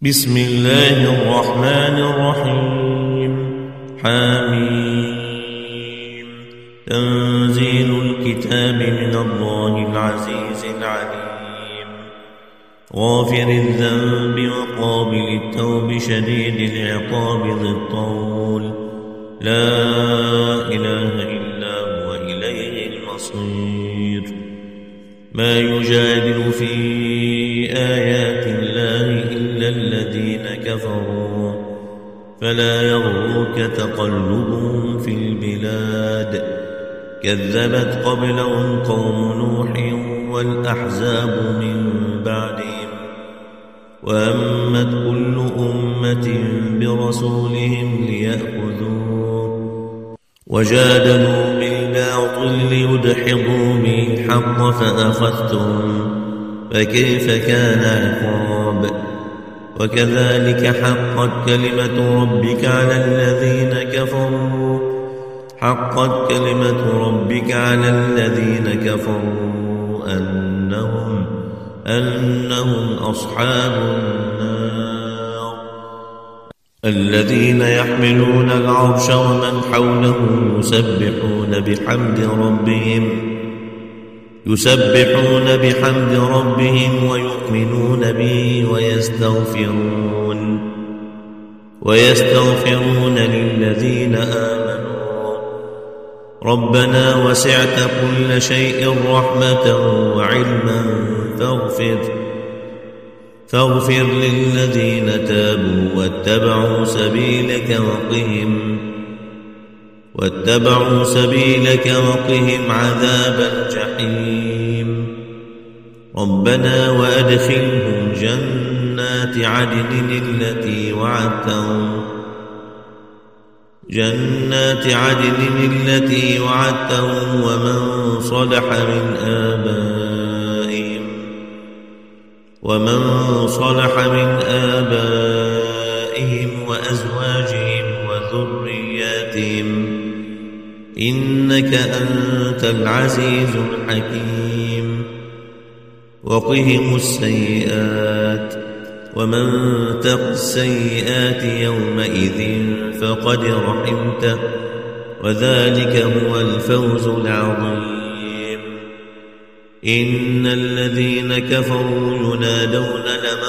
بسم الله الرحمن الرحيم. حميم. تنزيل الكتاب من الله العزيز العليم، غافر الذنب وقابل التوب شديد العقاب ذي الطول، لا إله إلا هو إليه المصير. ما يجادل في آيات الله إلا الذين كفروا، فلا يغرك تقلبهم في البلاد. كذبت قبلهم قوم نوح والأحزاب من بعدهم، وهمت كل أمة برسولهم ليأخذوه، وجادلوا بالباطل ليدحضوا به الحق فأخذتهم، فكيف كان عقاب. وكذلك حقت كلمة ربك على الذين كفروا، أنهم أصحاب النار. الذين يحملون العرش ومن حوله يسبحون بحمد ربهم ويؤمنون به ويستغفرون للذين آمنوا ربنا وسعت كل شيء رحمة وعلما فاغفر للذين تابوا واتبعوا سبيلك وقهم عذاب الجحيم. ربنا وأدخلهم جنات عدن التي وعدتهم ومن صلح من آبائهم وأزواجهم وذرياتهم، إنك أنت العزيز الحكيم. وقهم السيئات، ومن تق السيئات يومئذ فقد رحمته، وذلك هو الفوز العظيم. إن الذين كفروا ينادون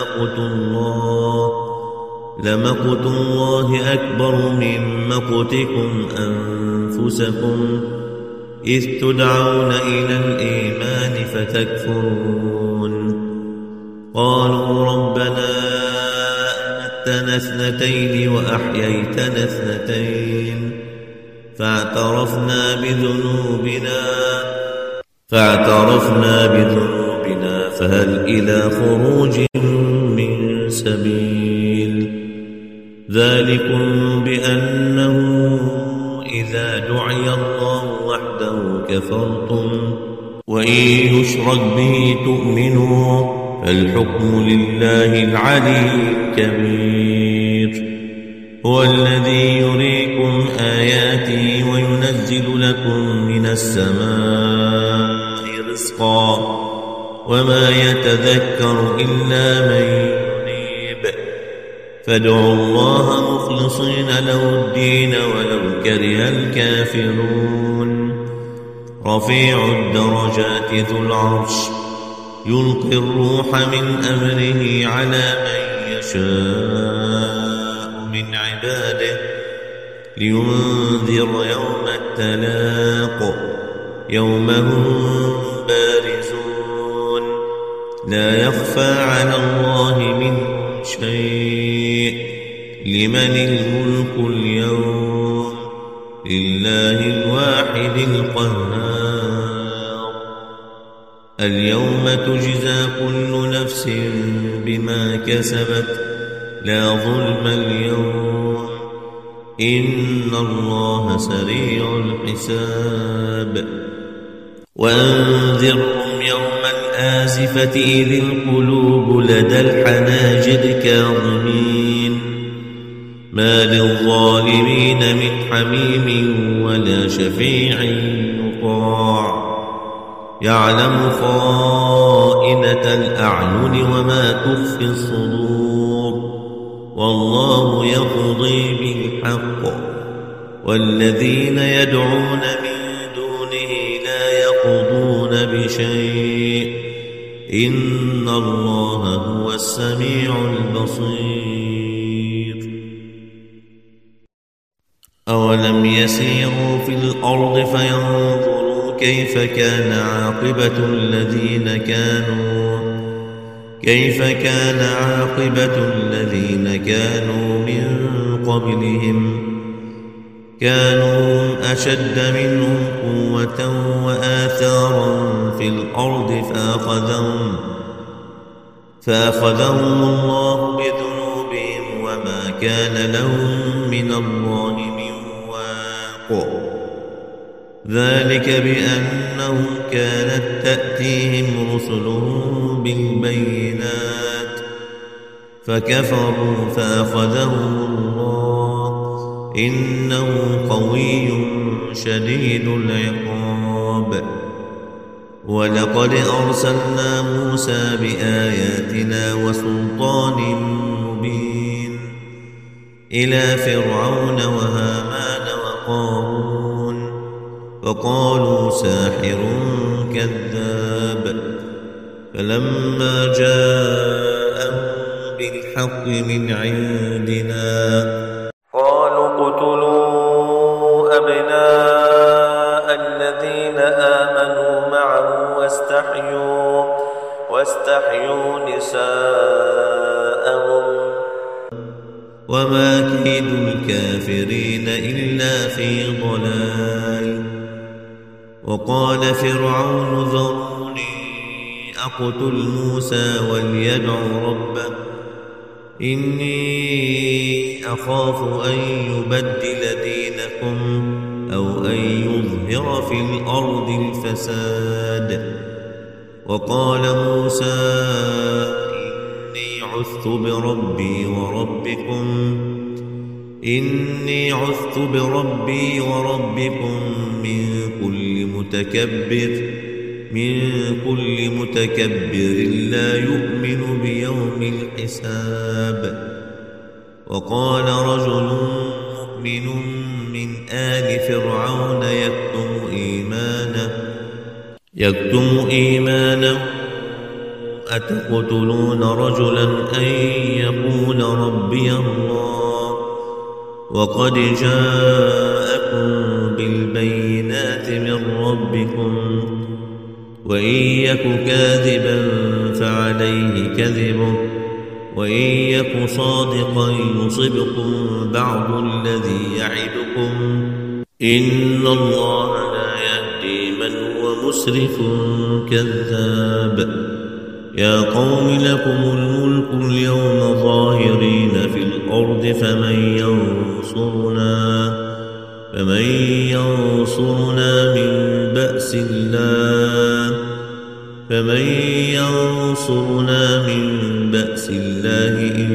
لمقت الله أكبر من مقتكم أنفسكم إذ تدعون إلى الإيمان فتكفرون. قالوا ربنا أمتنا اثنتين وأحييتنا اثنتين، فاعترفنا بذنوبنا فهل إلى خروج من سبيل. ذلكم بأنه إذا دعي الله وحده كفرتم، وإن يشرك به تؤمنوا، فالحكم لله العلي الكبير. هو الذي يريكم آياته وينزل لكم من السماء رزقا، وما يتذكر إلا من ينيب. فادعوا الله مخلصين له الدين ولو كره الكافرون. رفيع الدرجات ذو العرش يلقي الروح من أمره على من يشاء من عباده لينذر يوم التلاق، يوم هم بارزون لا يخفى على الله منهم شيء. لمن الملك اليوم؟ لله الواحد القهار. اليوم تجزى كل نفس بما كسبت، لا ظلم اليوم، إن الله سريع الحساب. وأنذرهم يوم الآزفة إذ القلوب لدى الحناجر كاظمين، ما للظالمين من حميم ولا شفيع يطاع. يعلم خائنة الأعين وما تخفي الصدور والله يقضي بالحق والذين يدعون من دونه لا يقضون بشيء إن الله هو السميع البصير أولم يسيروا في الأرض فينظروا كيف كان عاقبة الذين كانوا من قبلهم كانوا أشد منهم قوة وآثارا في الأرض فأخذهم الله بذنوبهم وما كان لهم من الله من واق ذلك بأنهم كانت تأتيهم رسلهم بالبينات فكفروا فأخذهم الله إنه قوي شديد العقاب ولقد أرسلنا موسى بآياتنا وسلطان مبين إلى فرعون وهامان وقارون فقالوا ساحر كذاب فلما جاءهم بالحق من عندنا قالوا اقتلوا أبناء الذين آمنوا معه واستحيوا نساءهم وما كيد الكافرين إلا في ضلال وقال فرعون ذروني أقتل موسى وليدع ربه إني أخاف أن يبدل دينكم أو أن يظهر في الأرض الفساد وقال موسى إني عذت بربي وربكم من كل متكبر لا يؤمن بيوم الحساب وقال رجل مؤمن من آل فرعون يكتم إيمانه أتقتلون رجلا أن يقول ربي الله وقد جاءكم بالبينات من ربكم وإن يك كاذبا فعليه كذبه وإن يك صادقا يصبكم بعض الذي يعدكم إن الله لا يهدي من هو مسرف كذاب يا قوم لكم الملك اليوم ظاهرين في الأرض فمن ينصرنا من بأس الله إن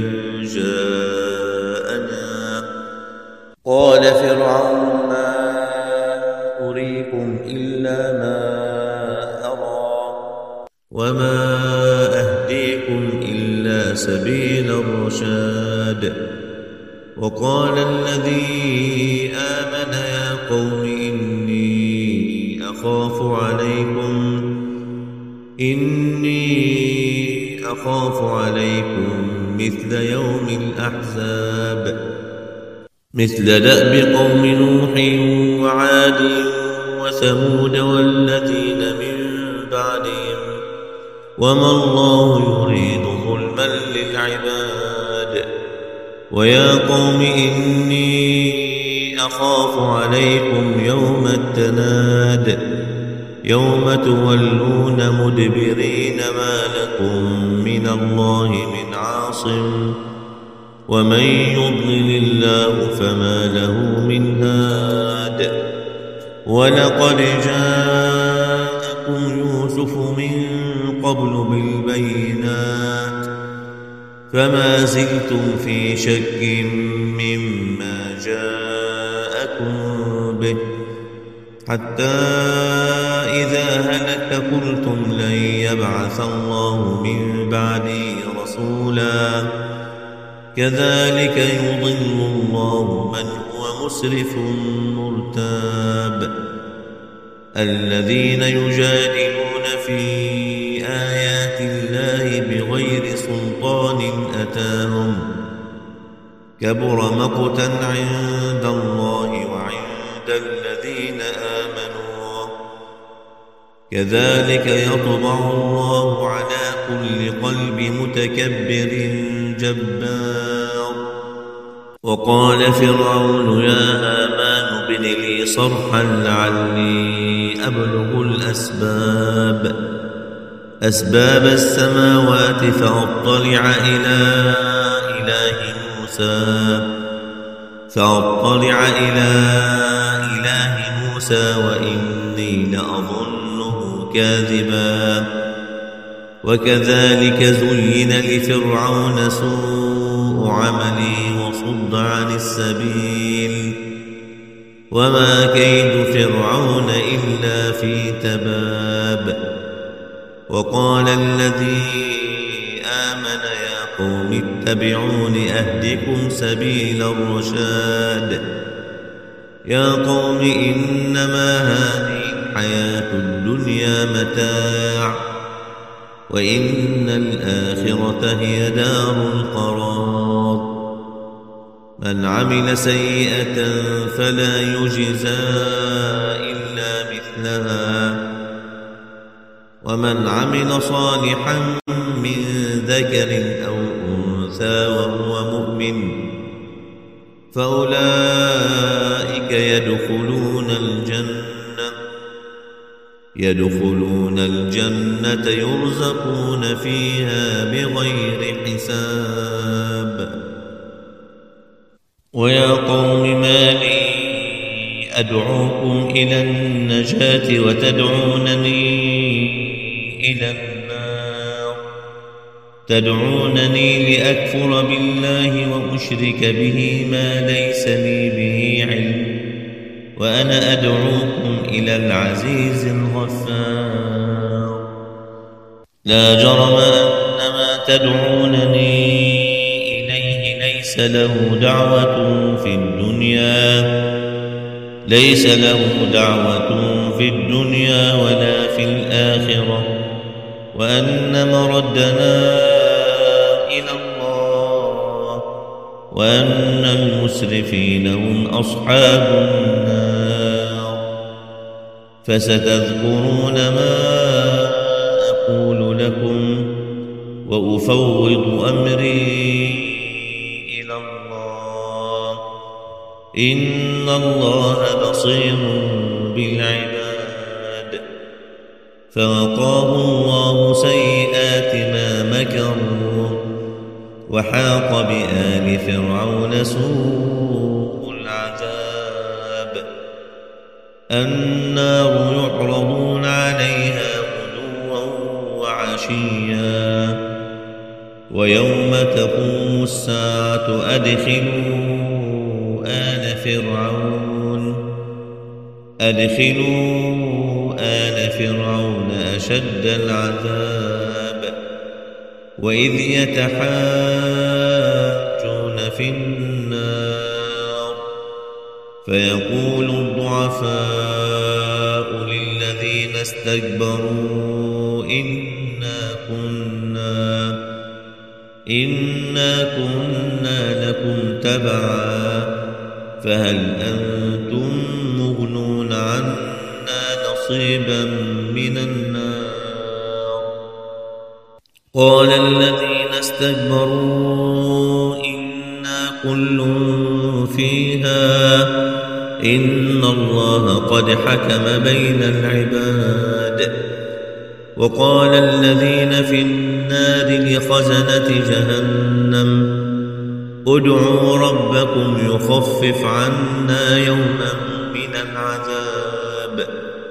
جاءنا قال فرعون ما أريكم إلا ما أرى وما أهديكم إلا سبيل الرشاد وقال الذي آمن يا قوم إني أخاف عليكم مثل يوم الأحزاب مثل دأب قوم نوح وعاد وثمود والذين من بعدهم وما الله يريد ظلما للعباد ويا قوم إني أخاف عليكم يوم التناد يوم تولون مدبرين ما لكم من الله من عاصم ومن يضلل الله فما له من هاد ولقد جاءكم يوسف من قبل بالبينات فما زلتم في شك مما جاءكم به حتى إذا هلك قلتم لن يبعث الله من بعده رسولا كذلك يضل الله من هو مسرف مرتاب الذين يجادلون في آيات الله بغير سلطان أتاهم كبر مقتا عند الله وعند الذين آمنوا كذلك يطبع الله على كل قلب متكبر جبار وقال فرعون يا هامان ابن لي صرحا لعلي أبلغ أسباب السماوات فأطلع إلى إله موسى وإني لأظنه كاذبا وكذلك زين لفرعون سوء عمله وصد عن السبيل وما كيد فرعون إلا في تباب وقال الذي آمن يا قوم اتبعون أهدكم سبيل الرشاد يا قوم إنما هذه الحياة الدنيا متاع وإن الآخرة هي دار القرار من عمل سيئة فلا يجزى إلا مثلها ومن عمل صالحا من ذكر أو أنثى وهو مؤمن فأولئك يدخلون الجنة يرزقون فيها بغير حساب ويا قوم ما لي أدعوكم إلى النجاة وتدعونني إلى النار تدعونني لأكفر بالله وأشرك به ما ليس لي به علم وأنا أدعوكم إلى العزيز الغفار لا جرم أن ما تدعونني إليه ليس له دعوة في الدنيا ولا في الآخرة وأن مردنا إلى الله وأن المسرفين هم أصحاب النار فستذكرون ما أقول لكم وأفوض أمري إلى الله إن الله بصير بالعباد فوقاه الله سيئات ما مكروا وحاق بآل فرعون سوء العذاب النار يعرضون عليها غدوا وعشيا ويوم تقوم الساعة أدخلوا آل فرعون أشد العذاب وإذ يتحاجون في النار فيقول الضعفاء للذين استكبروا إنا كنا لكم تبعا فهل أنتم مغنون عنا نصيبا من النار قال الذين استكبروا إنا كل فيها إن الله قد حكم بين العباد وقال الذين في النار لخزنة جهنم ادعوا ربكم يخفف عنا يوما من العذاب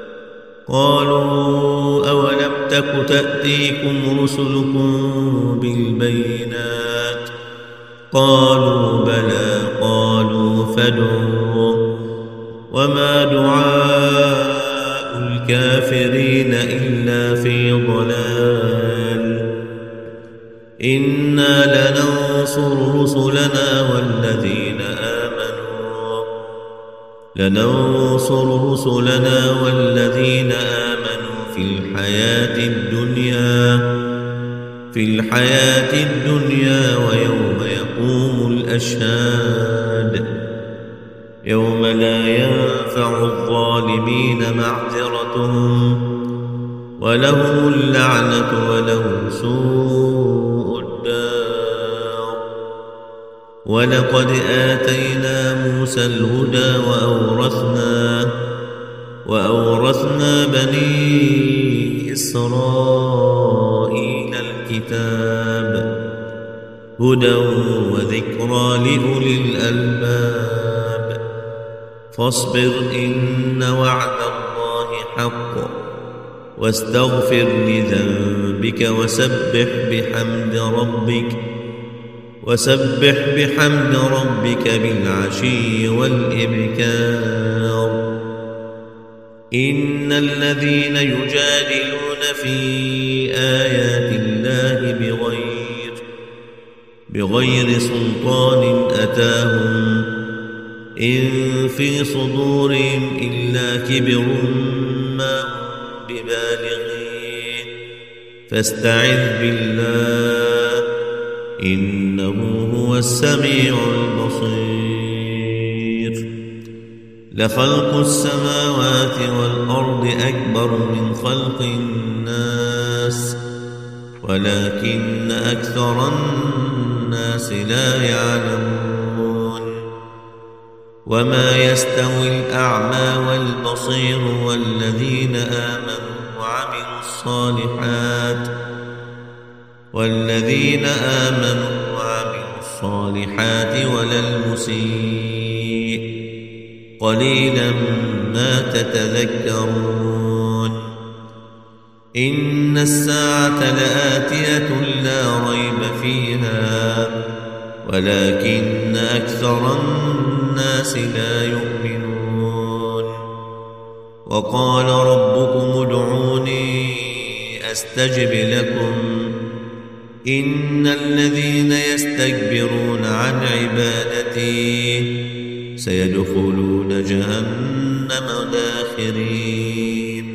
قالوا أولم تك تأتيكم رسلكم بالبينات قالوا بلى قالوا فادعوا وما دعاء الكافرين إلا في ضلال إنا لننصر لننصر رسلنا والذين آمنوا في الحياة الدنيا ويوم يقوم الأشهاد يوم لا ينفع الظالمين معذرتهم ولهم اللعنة ولهم سوء الدار. ولقد آتينا موسى الهدى وأورثنا بني إسرائيل الكتاب هدى وذكرى لأولي الألباب. فاصبر إن وعد الله حق واستغفر لذنبك وسبح بحمد ربك بالعشي والإبكار. إن الذين يجادلون في آيات الله بغير سلطان أتاهم إن في صدورهم إلا كبر ما هم ببالغين فاستعذ بالله إنه هو السميع البصير. لخلق السماوات والأرض أكبر من خلق الناس ولكن أكثر الناس لا يعلمون. وما يستوي الأعمى والبصير والذين آمنوا وعملوا الصالحات ولا المسيء قليلا ما تتذكرون. إن الساعة لآتية لا ريب فيها ولكن أكثر الناس لا يؤمنون. وقال ربكم ادعوني أستجب لكم إن الذين يستكبرون عن عبادتي سيدخلون جهنم داخرين.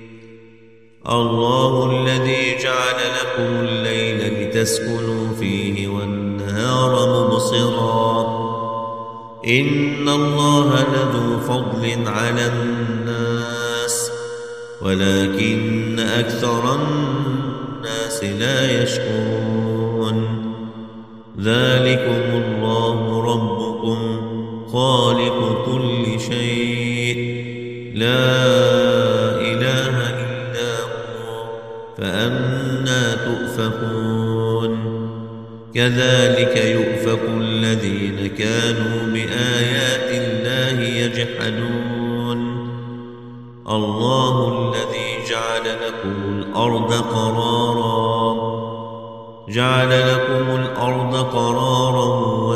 الله الذي جعل لكم الليل لتسكنوا فيه والنهار مبصرا إن الله لذو فضل على الناس ولكن أكثر الناس لا يشكرون. ذلكم الله ربكم خالق كل شيء لا إله إلا هو فأنى تؤفكون. كذلك يؤفك الذين كانوا بآيات الله يجحدون. الله الذي جعل لكم الأرض قرارا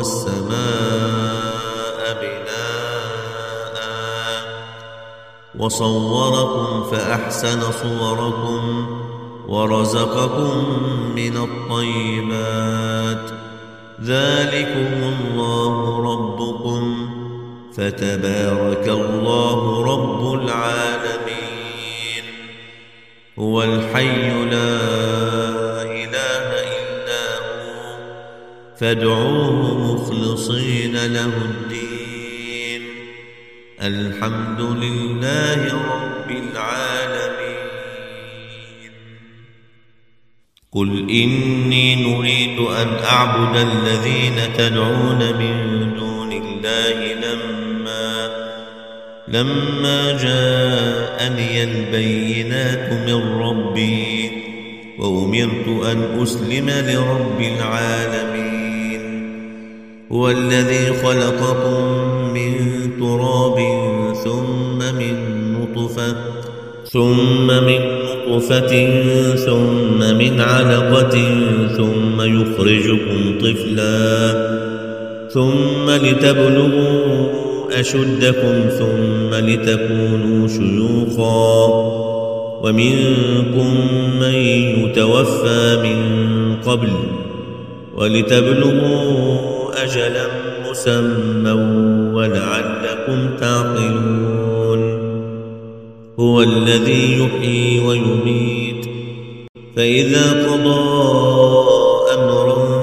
والسماء بناء وصوركم فأحسن صوركم ورزقكم من الطيبات. ذلكم الله ربكم فتبارك الله رب العالمين. هو الحي لا إله إلا هو فادعوه مخلصين له الدين الحمد لله رب العالمين. قل إني نريد أن أعبد الذين تدعون من دون الله لما جاءني البينات من ربي وأمرت أن أسلم لرب العالمين. هو الذي خلقكم من تراب ثم من نطفة ثم من علقة ثم يخرجكم طفلا ثم لتبلغوا أشدكم ثم لتكونوا شيوخا ومنكم من يتوفى من قبل ولتبلغوا أجلا مسمى ولعلكم تعقلون هو الذي يحيي ويميت فإذا قضى أمرا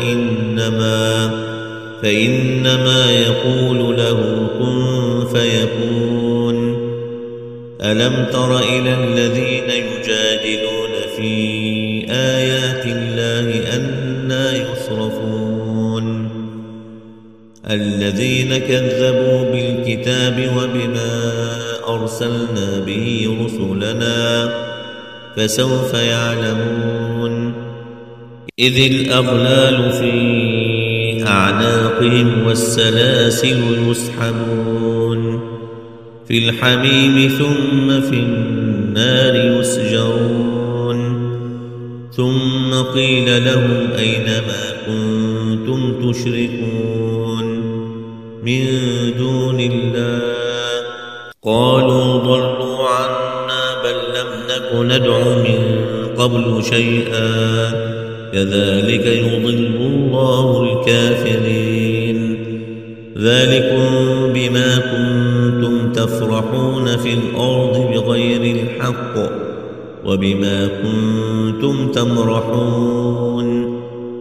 فإنما يقول له كن فيكون ألم تر إلى الذين يجادلون في آيات الله أنى يصرفون الذين كذبوا بالكتاب وبما أرسلنا به رسلنا فسوف يعلمون إذ الأغلال في أعناقهم والسلاسل يسحبون في الحميم ثم في النار يسجرون ثم قيل لهم أين ما كنتم تشركون من دون الله قالوا ضلوا عنا بل لم نك ندعو من قبل شيئا كذلك يضل الله الكافرين ذلكم بما كنتم تفرحون في الأرض بغير الحق وبما كنتم تمرحون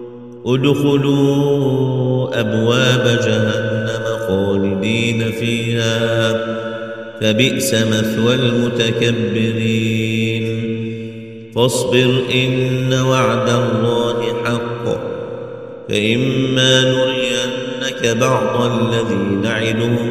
ادخلوا أبواب جهنم خالدين فيها فبئس مثوى المتكبرين فاصبر إن وعد الله حق فإما نرينك بعض الذي نعدهم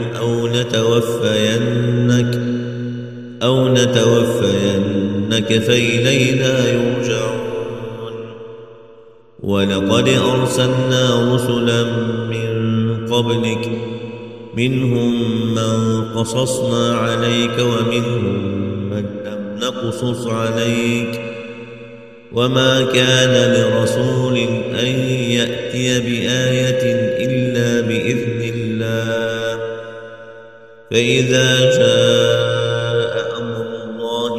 أو نتوفينك فإلينا يرجعون ولقد أرسلنا رسلا من قبلك منهم من قصصنا عليك ومنهم من لم نقصص عليك وما كان لرسول أن يأتي بآية إلا بإذن الله فإذا جاء أمر الله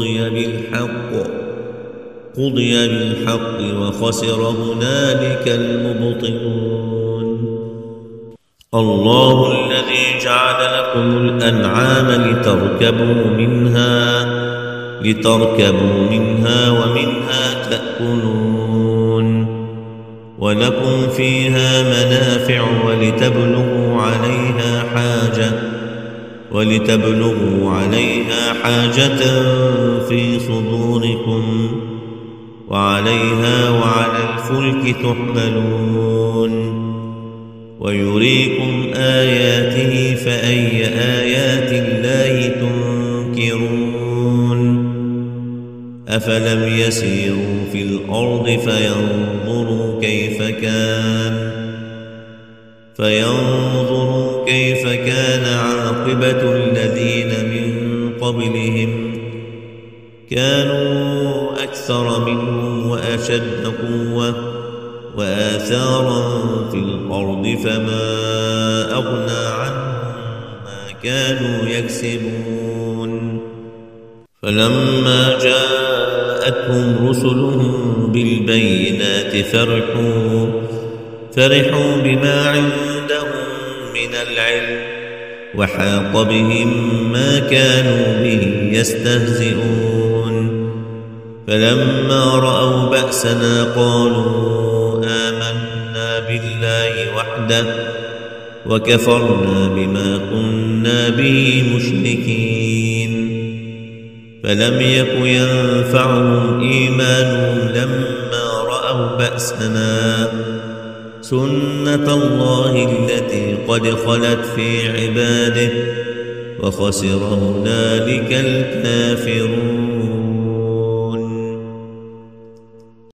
قضي بالحق وخسر هنالك المبطلون الله الذي جعل لكم الأنعام لتركبوا منها ومنها تأكلون ولكم فيها منافع ولتبلغوا عليها حاجة في صدوركم وعليها وعلى الفلك تحملون ويريكم آياته فأي آيات الله تنكرون أفلم يسيروا في الأرض فينظروا كيف كان عاقبة الذين من قبلهم كانوا أكثر منهم وأشد قوة وآثارا في الأرض فما أغنى عنهم ما كانوا يكسبون فلما جاءتهم رسلهم بالبينات فرحوا بما عندهم من العلم وحاق بهم ما كانوا به يستهزئون فلما رأوا بأسنا قالوا آمنا بالله وحده وكفرنا بما كنا به مشركين فلم يك ينفعهم إيمانهم لما رأوا بأسنا سنة الله التي قد خلت في عباده وخسر هنالك الكافرون